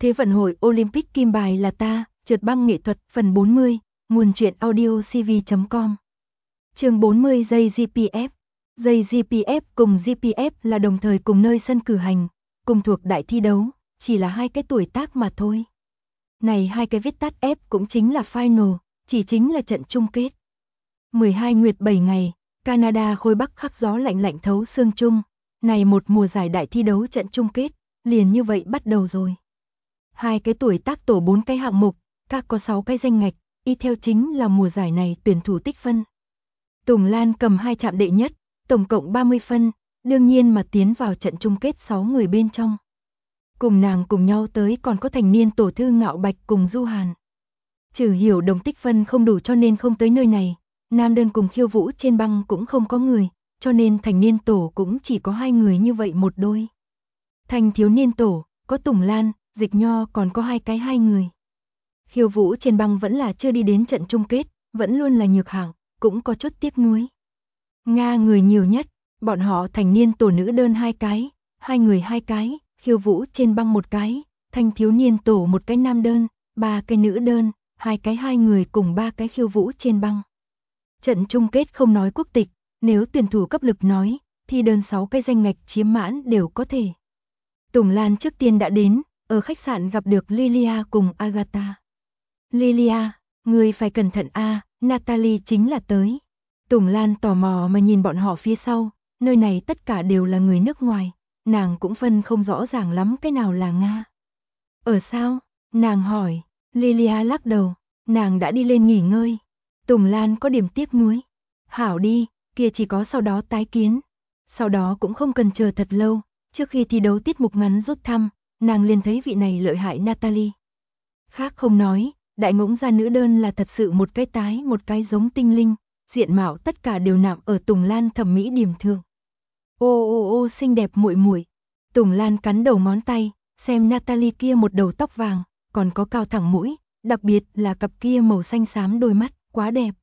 Thế vận hội Olympic kim bài là ta, trượt băng nghệ thuật phần 40, nguồn truyện audio cv.com. Chương 40 giây GPF. Giây GPF cùng GPF là đồng thời cùng nơi sân cử hành, cùng thuộc đại thi đấu, chỉ là hai cái tuổi tác mà thôi. Này hai cái viết tắt F cũng chính là final, chỉ chính là trận chung kết. 12 nguyệt 7 ngày, Canada khối Bắc khắc gió lạnh lạnh thấu xương chung, này một mùa giải đại thi đấu trận chung kết, liền như vậy bắt đầu rồi. Hai cái tuổi tác tổ 4 cái hạng mục, các có 6 cái danh ngạch, y theo chính là mùa giải này tuyển thủ tích phân. Tùng Lan cầm 2 chạm đệ nhất, tổng cộng 30 phân, đương nhiên mà tiến vào trận chung kết 6 người bên trong. Cùng nàng cùng nhau tới còn có thành niên tổ Thư Ngạo Bạch cùng Du Hàn. Trừ Hiểu Đồng tích phân không đủ cho nên không tới nơi này, nam đơn cùng khiêu vũ trên băng cũng không có người, cho nên thành niên tổ cũng chỉ có 2 người như vậy một đôi. Thành thiếu niên tổ, có Tùng Lan, Dịch Nho còn có 2 người. Khiêu vũ trên băng vẫn là chưa đi đến trận chung kết, vẫn luôn là nhược hạng, cũng có chút tiếc nuối. Nga người nhiều nhất, bọn họ thành niên tổ nữ đơn 2 cái, 2 người 2 cái, khiêu vũ trên băng 1 cái, thanh thiếu niên tổ 1 cái nam đơn, 3 cái nữ đơn, 2 người cùng 3 cái khiêu vũ trên băng. Trận chung kết không nói quốc tịch, nếu tuyển thủ cấp lực nói, thì đơn 6 cái danh ngạch chiếm mãn đều có thể. Tùng Lan trước tiên đã đến, ở khách sạn gặp được Lilia cùng Agatha. Lilia, người phải cẩn thận a, Natalie chính là tới. Tùng Lan tò mò mà nhìn bọn họ phía sau, nơi này tất cả đều là người nước ngoài, nàng cũng phân không rõ ràng lắm cái nào là Nga. Ở sao? Nàng hỏi, Lilia lắc đầu, nàng đã đi lên nghỉ ngơi. Tùng Lan có điểm tiếc nuối. Hảo đi, kia chỉ có sau đó tái kiến. Sau đó cũng không cần chờ thật lâu, trước khi thi đấu tiết mục ngắn rút thăm, nàng liền thấy vị này lợi hại Natalie. Khác không nói, đại ngỗng gia nữ đơn là thật sự một cái tái một cái giống tinh linh, diện mạo tất cả đều nạm ở Tùng Lan thẩm mỹ điểm thượng. Ô xinh đẹp muội muội. Tùng Lan cắn đầu ngón tay, xem Natalie kia một đầu tóc vàng, còn có cao thẳng mũi, đặc biệt là cặp kia màu xanh xám đôi mắt, quá đẹp.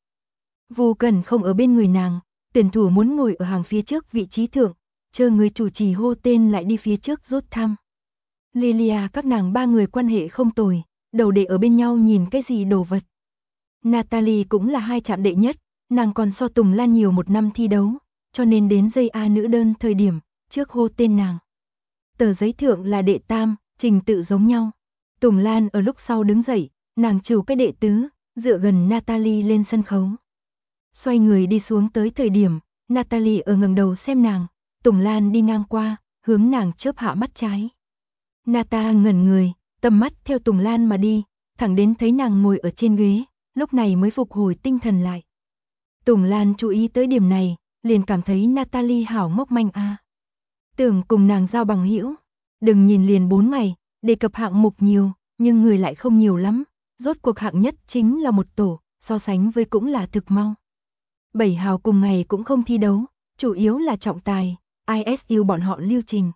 Vu Cẩn không ở bên người nàng, tuyển thủ muốn ngồi ở hàng phía trước vị trí thượng, chờ người chủ trì hô tên lại đi phía trước rút thăm. Lilia các nàng 3 người quan hệ không tồi, đầu để ở bên nhau nhìn cái gì đồ vật. Natalie cũng là 2 chạm đệ nhất, nàng còn so Tùng Lan nhiều 1 năm thi đấu, cho nên đến giây A nữ đơn thời điểm, trước hô tên nàng. Tờ giấy thượng là đệ tam, trình tự giống nhau. Tùng Lan ở lúc sau đứng dậy, nàng trừ cái đệ tứ, dựa gần Natalie lên sân khấu. Xoay người đi xuống tới thời điểm, Natalie ở ngẩng đầu xem nàng, Tùng Lan đi ngang qua, hướng nàng chớp hạ mắt trái. Nata ngẩn người, tầm mắt theo Tùng Lan mà đi, thẳng đến thấy nàng ngồi ở trên ghế, lúc này mới phục hồi tinh thần lại. Tùng Lan chú ý tới điểm này, liền cảm thấy Natalie hảo mốc manh a. Tưởng cùng nàng giao bằng hữu, đừng nhìn liền 4 ngày, đề cập hạng mục nhiều, nhưng người lại không nhiều lắm, rốt cuộc hạng nhất chính là một tổ, so sánh với cũng là thực mau. 7 hào cùng ngày cũng không thi đấu, chủ yếu là trọng tài, ISU bọn họ lưu trình.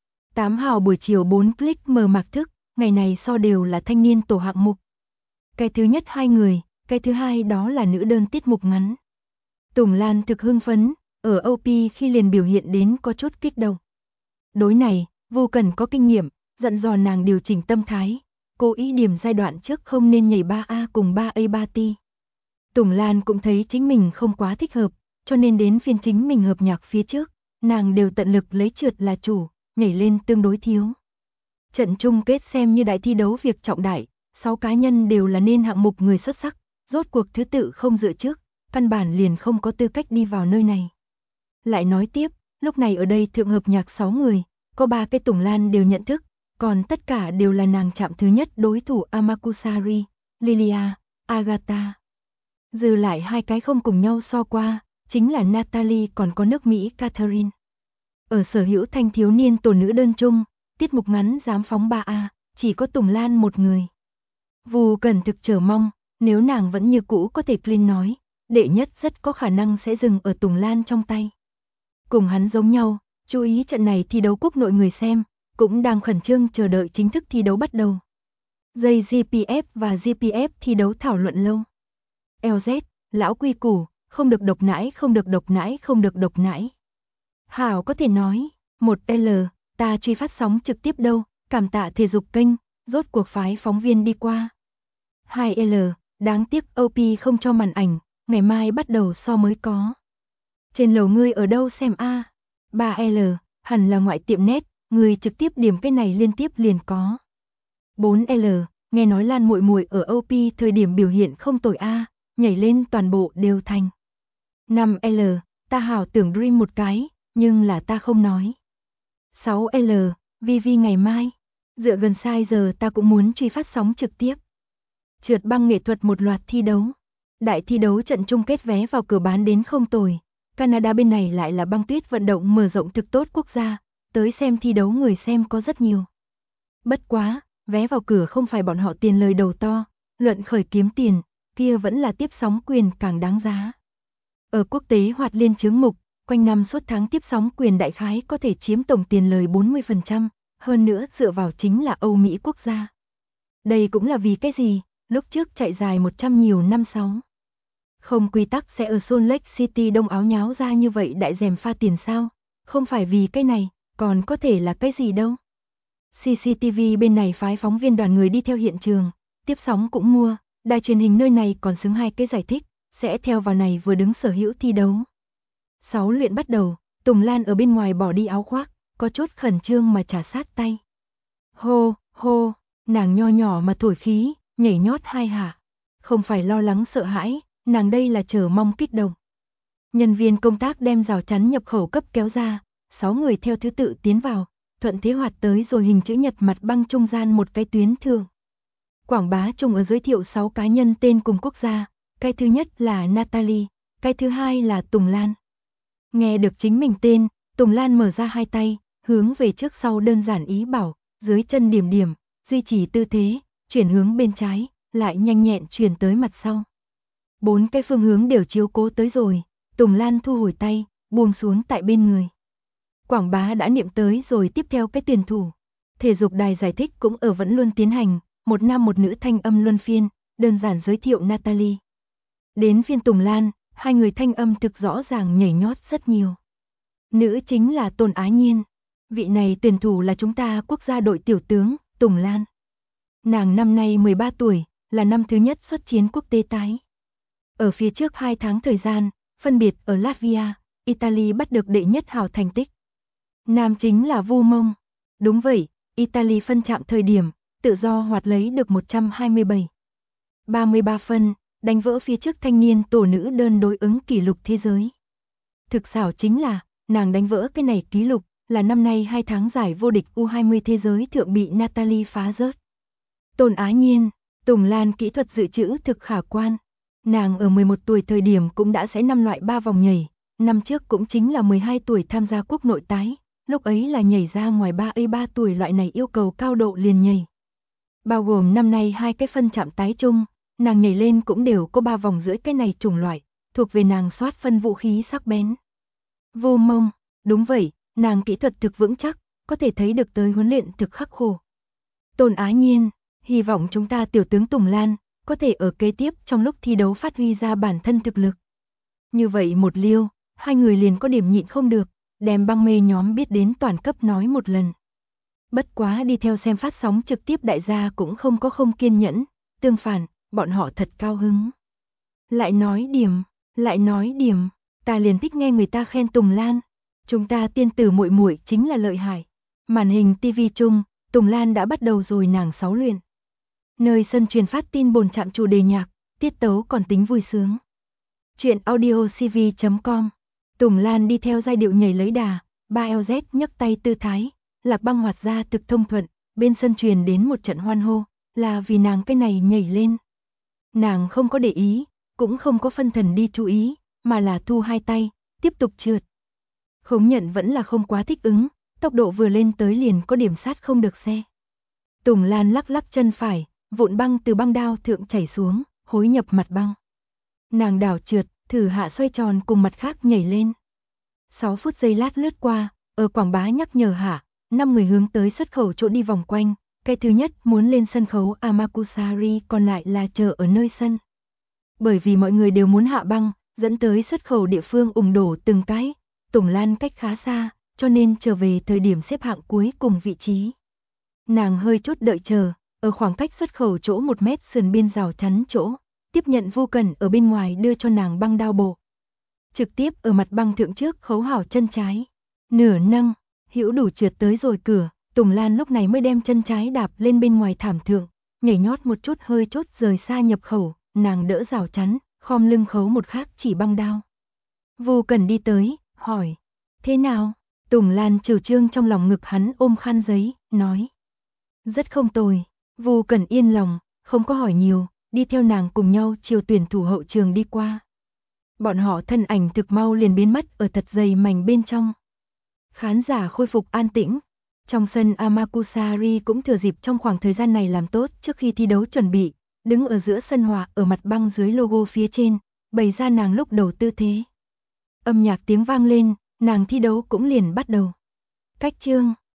8 hào buổi chiều 4 click mở mạc thức, ngày này so đều là thanh niên tổ hạng mục. Cái thứ nhất 2 người, cái thứ hai đó là nữ đơn tiết mục ngắn. Tùng Lan thực hưng phấn, ở OP khi liền biểu hiện đến có chút kích động. Đối này, Vu Cẩn có kinh nghiệm, dặn dò nàng điều chỉnh tâm thái, cố ý điểm giai đoạn trước không nên nhảy 3A cùng 3A 3T. Tùng Lan cũng thấy chính mình không quá thích hợp, cho nên đến phiên chính mình hợp nhạc phía trước, nàng đều tận lực lấy trượt là chủ, nhảy lên tương đối thiếu. Trận chung kết xem như đại thi đấu việc trọng đại, 6 cá nhân đều là nên hạng mục người xuất sắc, rốt cuộc thứ tự không dựa trước, căn bản liền không có tư cách đi vào nơi này. Lại nói tiếp, lúc này ở đây thượng hợp nhạc 6 người, có 3 cái Tùng Lan đều nhận thức, còn tất cả đều là nàng chạm thứ nhất đối thủ Amakusari, Lilia, Agatha. Dư lại 2 cái không cùng nhau so qua, chính là Natalie còn có nước Mỹ Catherine. Ở sở hữu thanh thiếu niên tổ nữ đơn chung, tiết mục ngắn dám phóng 3A, chỉ có Tùng Lan một người. Vu Cẩn thực chờ mong, nếu nàng vẫn như cũ có thể clean nói, đệ nhất rất có khả năng sẽ dừng ở Tùng Lan trong tay. Cùng hắn giống nhau, chú ý trận này thi đấu quốc nội người xem, cũng đang khẩn trương chờ đợi chính thức thi đấu bắt đầu. Giây GPF và GPF thi đấu thảo luận lâu. LZ, lão quy củ, không được độc nãi, không được độc nãi, không được độc nãi. Hảo có thể nói, 1L, ta truy phát sóng trực tiếp đâu, cảm tạ thể dục kênh, rốt cuộc phái phóng viên đi qua. 2L, đáng tiếc OP không cho màn ảnh, ngày mai bắt đầu so mới có. Trên lầu ngươi ở đâu xem a? 3L, hẳn là ngoại tiệm nét, người trực tiếp điểm cái này liên tiếp liền có. 4L, nghe nói Lan muội muội ở OP thời điểm biểu hiện không tồi a, nhảy lên toàn bộ đều thành. 5L, ta hảo tưởng dream một cái, nhưng là ta không nói. 6L, Vivi ngày mai, dựa gần sai giờ ta cũng muốn truy phát sóng trực tiếp. Trượt băng nghệ thuật một loạt thi đấu. Đại thi đấu trận chung kết vé vào cửa bán đến không tồi. Canada bên này lại là băng tuyết vận động mở rộng thực tốt quốc gia, tới xem thi đấu người xem có rất nhiều. Bất quá, vé vào cửa không phải bọn họ tiền lời đầu to, luận khởi kiếm tiền, kia vẫn là tiếp sóng quyền càng đáng giá. Ở quốc tế hoạt liên chứng mục, quanh năm suốt tháng tiếp sóng quyền đại khái có thể chiếm tổng tiền lời 40%, hơn nữa dựa vào chính là Âu Mỹ quốc gia. Đây cũng là vì cái gì, lúc trước chạy dài 100 nhiều năm sáu. Không quy tắc sẽ ở Salt Lake City đông áo nháo ra như vậy đại dèm pha tiền sao, không phải vì cái này, còn có thể là cái gì đâu. CCTV bên này phái phóng viên đoàn người đi theo hiện trường, tiếp sóng cũng mua, đài truyền hình nơi này còn xứng 2 cái giải thích, sẽ theo vào này vừa đứng sở hữu thi đấu. 6 luyện bắt đầu, Tùng Lan ở bên ngoài bỏ đi áo khoác, có chút khẩn trương mà trả sát tay. Hô, hô, nàng nho nhỏ mà thổi khí, nhảy nhót 2 hạ. Không phải lo lắng sợ hãi, nàng đây là chờ mong kích động. Nhân viên công tác đem rào chắn nhập khẩu cấp kéo ra, 6 người theo thứ tự tiến vào, thuận thế hoạt tới rồi hình chữ nhật mặt băng trung gian một cái tuyến thường. Quảng bá chung ở giới thiệu 6 cá nhân tên cùng quốc gia, cái thứ nhất là Natalie, cái thứ hai là Tùng Lan. Nghe được chính mình tên, Tùng Lan mở ra 2 tay, hướng về trước sau đơn giản ý bảo, dưới chân điểm điểm, duy trì tư thế, chuyển hướng bên trái, lại nhanh nhẹn chuyển tới mặt sau. 4 cái phương hướng đều chiếu cố tới rồi, Tùng Lan thu hồi tay, buông xuống tại bên người. Quảng bá đã niệm tới rồi tiếp theo cái tuyển thủ. Thể dục đài giải thích cũng ở vẫn luôn tiến hành, một nam một nữ thanh âm luân phiên, đơn giản giới thiệu Natalie. Đến phiên Tùng Lan, 2 người thanh âm thực rõ ràng nhảy nhót rất nhiều. Nữ chính là Tôn Á Nhiên. Vị này tuyển thủ là chúng ta quốc gia đội tiểu tướng, Tùng Lan. Nàng năm nay 13 tuổi, là năm thứ nhất xuất chiến quốc tế tái. Ở phía trước 2 tháng thời gian, phân biệt ở Latvia, Italy bắt được đệ nhất hào thành tích. Nam chính là Vu Mông. Đúng vậy, Italy phân chạm thời điểm, tự do hoạt lấy được 127. 33 phân, đánh vỡ phía trước thanh niên tổ nữ đơn đối ứng kỷ lục thế giới. Thực xảo chính là, nàng đánh vỡ cái này kỷ lục, là năm nay 2 tháng giải vô địch U20 thế giới thượng bị Natalie phá rớt. Tôn Á Nhiên, Tùng Lan kỹ thuật dự trữ thực khả quan. Nàng ở 11 tuổi thời điểm cũng đã sẽ 5 loại 3 vòng nhảy, năm trước cũng chính là 12 tuổi tham gia quốc nội tái, lúc ấy là nhảy ra ngoài 3 tuổi loại này yêu cầu cao độ liền nhảy. Bao gồm năm nay 2 cái phân chạm tái chung, nàng nhảy lên cũng đều có 3 vòng rưỡi cái này chủng loại, thuộc về nàng soát phân vũ khí sắc bén. Vô Mông, đúng vậy, nàng kỹ thuật thực vững chắc, có thể thấy được tới huấn luyện thực khắc khổ. Tôn Á Nhiên, hy vọng chúng ta tiểu tướng Tùng Lan có thể ở kế tiếp trong lúc thi đấu phát huy ra bản thân thực lực. Như vậy một liêu, 2 người liền có điểm nhịn không được, đem băng mê nhóm biết đến toàn cấp nói một lần. Bất quá đi theo xem phát sóng trực tiếp đại gia cũng không có không kiên nhẫn, tương phản, bọn họ thật cao hứng. Lại nói điểm, ta liền thích nghe người ta khen Tùng Lan, chúng ta tiên tử muội muội chính là lợi hại. Màn hình TV chung, Tùng Lan đã bắt đầu rồi nàng 6 luyện. Nơi sân truyền phát tin bồn chạm chủ đề nhạc, tiết tấu còn tính vui sướng. Chuyện audiocv.com. Tùng Lan đi theo giai điệu nhảy lấy đà, 3LZ nhấc tay tư thái, Lạc Băng hoạt ra thực thông thuận, bên sân truyền đến một trận hoan hô, là vì nàng cái này nhảy lên. Nàng không có để ý, cũng không có phân thần đi chú ý, mà là thu 2 tay, tiếp tục trượt. Khống nhận vẫn là không quá thích ứng, tốc độ vừa lên tới liền có điểm sát không được xe. Tùng Lan lắc lắc chân phải, vụn băng từ băng đao thượng chảy xuống, hối nhập mặt băng. Nàng đảo trượt, thử hạ xoay tròn cùng mặt khác nhảy lên. 6 phút giây lát lướt qua, ở quảng bá nhắc nhở hạ, 5 người hướng tới xuất khẩu chỗ đi vòng quanh, cái thứ nhất muốn lên sân khấu Amakusari còn lại là chờ ở nơi sân. Bởi vì mọi người đều muốn hạ băng, dẫn tới xuất khẩu địa phương ủng đổ từng cái, Tùng Lan cách khá xa, cho nên trở về thời điểm xếp hạng cuối cùng vị trí. Nàng hơi chút đợi chờ, ở khoảng cách xuất khẩu chỗ 1 mét sườn biên rào chắn chỗ, tiếp nhận Vu Cẩn ở bên ngoài đưa cho nàng băng đao bộ. Trực tiếp ở mặt băng thượng trước khấu hảo chân trái, nửa nâng, hữu đủ trượt tới rồi cửa, Tùng Lan lúc này mới đem chân trái đạp lên bên ngoài thảm thượng, nhảy nhót một chút hơi chốt rời xa nhập khẩu, nàng đỡ rào chắn, khom lưng khấu một khác chỉ băng đao. Vu Cẩn đi tới, hỏi, thế nào? Tùng Lan trừ trương trong lòng ngực hắn ôm khăn giấy, nói, rất không tồi. Vu Cẩn yên lòng, không có hỏi nhiều, đi theo nàng cùng nhau chiều tuyển thủ hậu trường đi qua. Bọn họ thân ảnh thực mau liền biến mất ở thật dày mảnh bên trong. Khán giả khôi phục an tĩnh. Trong sân Amakusari cũng thừa dịp trong khoảng thời gian này làm tốt trước khi thi đấu chuẩn bị, đứng ở giữa sân hòa ở mặt băng dưới logo phía trên, bày ra nàng lúc đầu tư thế. Âm nhạc tiếng vang lên, nàng thi đấu cũng liền bắt đầu. Cách chương